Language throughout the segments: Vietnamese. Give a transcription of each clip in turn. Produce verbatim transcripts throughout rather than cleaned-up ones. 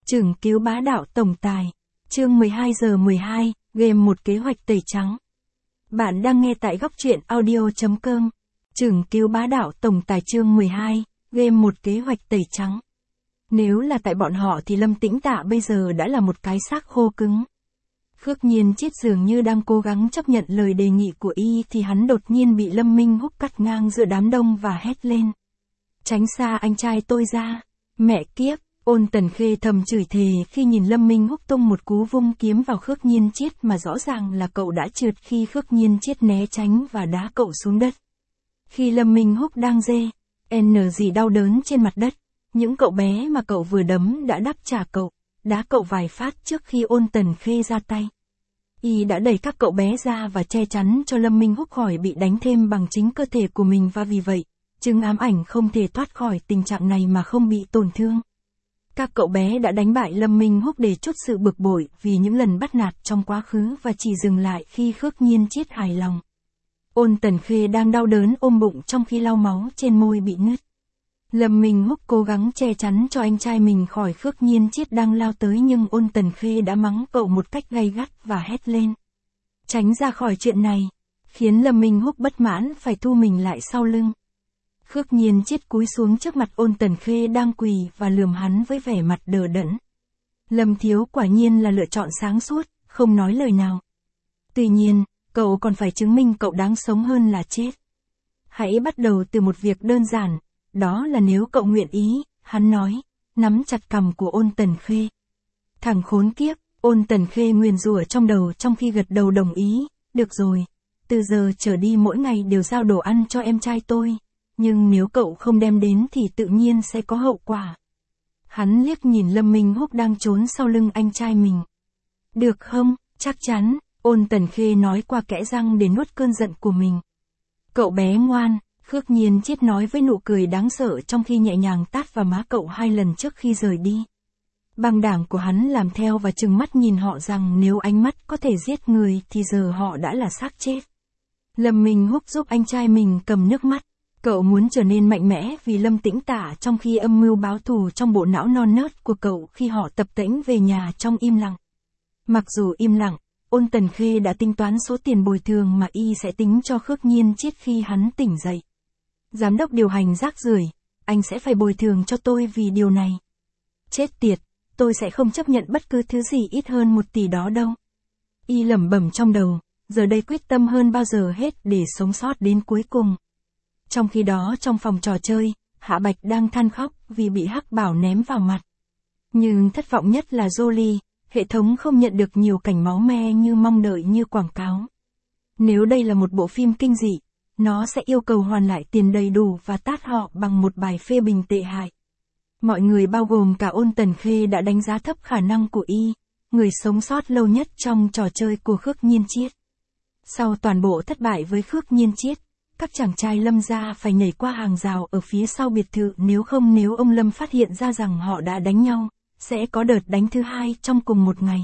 Chưởng cứu bá đạo tổng tài. Chương mười hai giờ mười hai, game một kế hoạch tẩy trắng. Bạn đang nghe tại góc truyện audio chấm com. Chưởng cứu bá đạo tổng tài chương mười hai, game một kế hoạch tẩy trắng. Nếu là tại bọn họ thì Lâm Tĩnh Tạ bây giờ đã là một cái xác khô cứng. Khước Nhiên Chiết dường như đang cố gắng chấp nhận lời đề nghị của y thì hắn đột nhiên bị Lâm Minh Húc cắt ngang giữa đám đông và hét lên. Tránh xa anh trai tôi ra. Mẹ kiếp, Ôn Tần Khê thầm chửi thề khi nhìn Lâm Minh Húc tung một cú vung kiếm vào Khước Nhiên Chiết mà rõ ràng là cậu đã trượt khi Khước Nhiên Chiết né tránh và đá cậu xuống đất. Khi Lâm Minh Húc đang dê, n gì đau đớn trên mặt đất, những cậu bé mà cậu vừa đấm đã đáp trả cậu, đá cậu vài phát trước khi Ôn Tần Khê ra tay. Y đã đẩy các cậu bé ra và che chắn cho Lâm Minh Húc khỏi bị đánh thêm bằng chính cơ thể của mình và vì vậy, Trừng Ám Ảnh không thể thoát khỏi tình trạng này mà không bị tổn thương. Các cậu bé đã đánh bại Lâm Minh Húc để trút sự bực bội vì những lần bắt nạt trong quá khứ và chỉ dừng lại khi Khước Nhiên Chiết hài lòng. Ôn Tần Khê đang đau đớn ôm bụng trong khi lau máu trên môi bị nứt. Lâm Minh Húc cố gắng che chắn cho anh trai mình khỏi Khước Nhiên Chiết đang lao tới nhưng Ôn Tần Khê đã mắng cậu một cách gay gắt và hét lên. Tránh ra khỏi chuyện này, khiến Lâm Minh Húc bất mãn phải thu mình lại sau lưng. Khước Nhiên Chiết cúi xuống trước mặt Ôn Tần Khê đang quỳ và lườm hắn với vẻ mặt đờ đẫn. Lâm thiếu quả nhiên là lựa chọn sáng suốt, không nói lời nào. Tuy nhiên, cậu còn phải chứng minh cậu đáng sống hơn là chết. Hãy bắt đầu từ một việc đơn giản, đó là nếu cậu nguyện ý, hắn nói, nắm chặt cằm của Ôn Tần Khê. Thằng khốn kiếp, Ôn Tần Khê nguyền rủa trong đầu trong khi gật đầu đồng ý, được rồi, từ giờ trở đi mỗi ngày đều giao đồ ăn cho em trai tôi. Nhưng nếu cậu không đem đến thì tự nhiên sẽ có hậu quả. Hắn liếc nhìn Lâm Minh Húc đang trốn sau lưng anh trai mình. Được không, chắc chắn, Ôn Tần Khê nói qua kẽ răng để nuốt cơn giận của mình. Cậu bé ngoan, Khước Nhiên Chiết nói với nụ cười đáng sợ trong khi nhẹ nhàng tát vào má cậu hai lần trước khi rời đi. Băng đảng của hắn làm theo và trừng mắt nhìn họ rằng nếu ánh mắt có thể giết người thì giờ họ đã là xác chết. Lâm Minh Húc giúp anh trai mình cầm nước mắt. Cậu muốn trở nên mạnh mẽ vì Lâm Tĩnh Tạ trong khi âm mưu báo thù trong bộ não non nớt của cậu khi họ tập tễnh về nhà trong im lặng. Mặc dù im lặng, Ôn Tần Khê đã tính toán số tiền bồi thường mà y sẽ tính cho Khước Nhiên Chiết khi hắn tỉnh dậy. Giám đốc điều hành rác rưởi, anh sẽ phải bồi thường cho tôi vì điều này. Chết tiệt, tôi sẽ không chấp nhận bất cứ thứ gì ít hơn một tỷ đó đâu. Y lẩm bẩm trong đầu, giờ đây quyết tâm hơn bao giờ hết để sống sót đến cuối cùng. Trong khi đó trong phòng trò chơi, Hạ Bạch đang than khóc vì bị Hắc Bảo ném vào mặt. Nhưng thất vọng nhất là Jolie, hệ thống không nhận được nhiều cảnh máu me như mong đợi như quảng cáo. Nếu đây là một bộ phim kinh dị, nó sẽ yêu cầu hoàn lại tiền đầy đủ và tát họ bằng một bài phê bình tệ hại. Mọi người bao gồm cả Ôn Tần Khê đã đánh giá thấp khả năng của y, người sống sót lâu nhất trong trò chơi của Khước Nhiên Chiết. Sau toàn bộ thất bại với Khước Nhiên Chiết, các chàng trai Lâm gia phải nhảy qua hàng rào ở phía sau biệt thự nếu không nếu ông Lâm phát hiện ra rằng họ đã đánh nhau, sẽ có đợt đánh thứ hai trong cùng một ngày.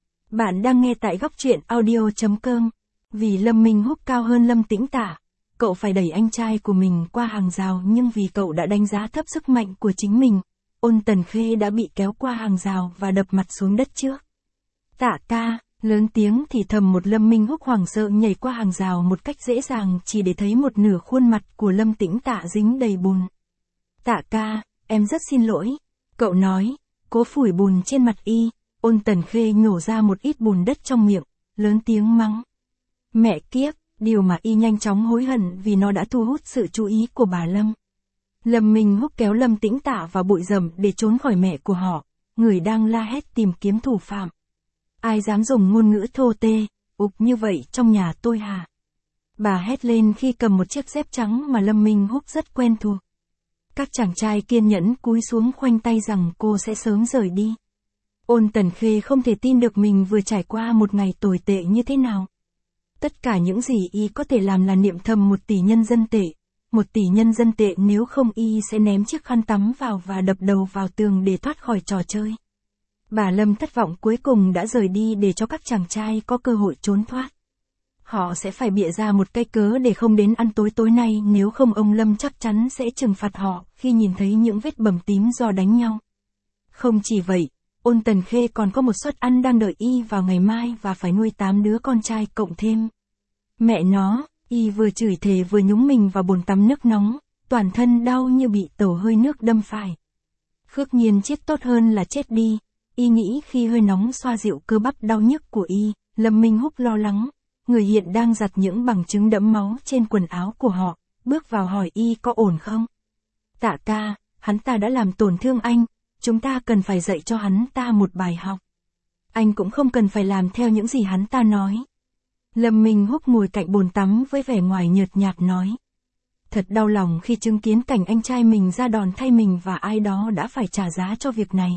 Bạn đang nghe tại góc truyện audio chấm com. Vì Lâm Minh Húc cao hơn Lâm Tĩnh Tạ, cậu phải đẩy anh trai của mình qua hàng rào nhưng vì cậu đã đánh giá thấp sức mạnh của chính mình, Ôn Tần Khê đã bị kéo qua hàng rào và đập mặt xuống đất trước. Tạ ca. Lớn tiếng thì thầm một Lâm Minh Húc hoảng sợ nhảy qua hàng rào một cách dễ dàng chỉ để thấy một nửa khuôn mặt của Lâm Tĩnh Tạ dính đầy bùn. Tạ ca, em rất xin lỗi. Cậu nói, cố phủi bùn trên mặt y. Ôn Tần Khê nhổ ra một ít bùn đất trong miệng, lớn tiếng mắng. Mẹ kiếp, điều mà y nhanh chóng hối hận vì nó đã thu hút sự chú ý của bà Lâm. Lâm Minh Húc kéo Lâm Tĩnh Tạ vào bụi rậm để trốn khỏi mẹ của họ, người đang la hét tìm kiếm thủ phạm. Ai dám dùng ngôn ngữ thô tê, ục như vậy trong nhà tôi hả? Bà hét lên khi cầm một chiếc dép trắng mà Lâm Minh Húc rất quen thuộc. Các chàng trai kiên nhẫn cúi xuống khoanh tay rằng cô sẽ sớm rời đi. Ôn Tần Khê không thể tin được mình vừa trải qua một ngày tồi tệ như thế nào. Tất cả những gì y có thể làm là niệm thầm một tỷ nhân dân tệ. Một tỷ nhân dân tệ nếu không y sẽ ném chiếc khăn tắm vào và đập đầu vào tường để thoát khỏi trò chơi. Bà Lâm thất vọng cuối cùng đã rời đi để cho các chàng trai có cơ hội trốn thoát. Họ sẽ phải bịa ra một cái cớ để không đến ăn tối tối nay nếu không ông Lâm chắc chắn sẽ trừng phạt họ khi nhìn thấy những vết bầm tím do đánh nhau. Không chỉ vậy, Ôn Tần Khê còn có một suất ăn đang đợi y vào ngày mai và phải nuôi tám đứa con trai cộng thêm. Mẹ nó, y vừa chửi thề vừa nhúng mình vào bồn tắm nước nóng, toàn thân đau như bị tẩu hơi nước đâm phải. Khước Nhiên chết tốt hơn là chết đi, y nghĩ khi hơi nóng xoa dịu cơ bắp đau nhức của y. Lâm Minh Húc lo lắng, người hiện đang giặt những bằng chứng đẫm máu trên quần áo của họ, bước vào hỏi y có ổn không. Tạ ca, hắn ta đã làm tổn thương anh, chúng ta cần phải dạy cho hắn ta một bài học. Anh cũng không cần phải làm theo những gì hắn ta nói. Lâm Minh Húc ngồi cạnh bồn tắm với vẻ ngoài nhợt nhạt nói. Thật đau lòng khi chứng kiến cảnh anh trai mình ra đòn thay mình và ai đó đã phải trả giá cho việc này.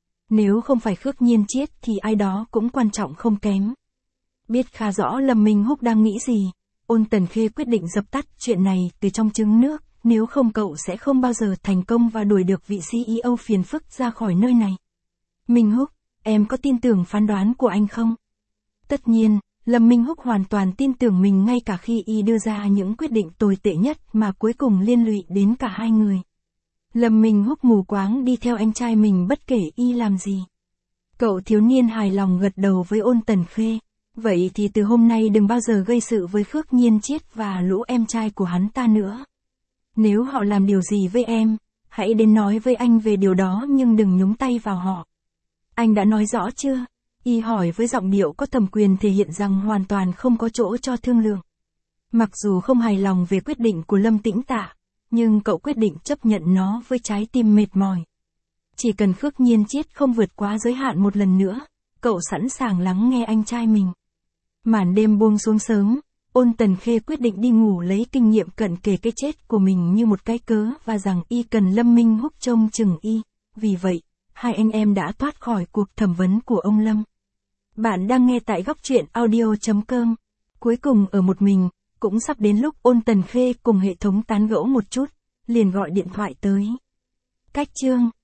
Nếu không phải Khước Nhiên chết thì ai đó cũng quan trọng không kém. Biết khá rõ Lâm Minh Húc đang nghĩ gì, Ôn Tần Khê quyết định dập tắt chuyện này từ trong trứng nước, nếu không cậu sẽ không bao giờ thành công và đuổi được vị xê e ô phiền phức ra khỏi nơi này. Minh Húc, em có tin tưởng phán đoán của anh không? Tất nhiên, Lâm Minh Húc hoàn toàn tin tưởng mình ngay cả khi y đưa ra những quyết định tồi tệ nhất mà cuối cùng liên lụy đến cả hai người. Lâm Minh Húc mù quáng đi theo anh trai mình bất kể y làm gì. Cậu thiếu niên hài lòng gật đầu với Ôn Tần Khê. Vậy thì từ hôm nay đừng bao giờ gây sự với Khước Nhiên Chiết và lũ em trai của hắn ta nữa. Nếu họ làm điều gì với em, hãy đến nói với anh về điều đó nhưng đừng nhúng tay vào họ. Anh đã nói rõ chưa? Y hỏi với giọng điệu có thẩm quyền thể hiện rằng hoàn toàn không có chỗ cho thương lượng. Mặc dù không hài lòng về quyết định của Lâm Tĩnh Tạ, nhưng cậu quyết định chấp nhận nó với trái tim mệt mỏi. Chỉ cần Khước Nhiên Chiết không vượt quá giới hạn một lần nữa, cậu sẵn sàng lắng nghe anh trai mình. Màn đêm buông xuống sớm, Ôn Tần Khê quyết định đi ngủ lấy kinh nghiệm cận kề cái chết của mình như một cái cớ và rằng y cần Lâm Minh Húc trông chừng y. Vì vậy, hai anh em đã thoát khỏi cuộc thẩm vấn của ông Lâm. Bạn đang nghe tại góc truyện audio chấm com. Cuối cùng ở một mình, cũng sắp đến lúc Ôn Tần Khê cùng hệ thống tán gẫu một chút, liền gọi điện thoại tới. Cách chương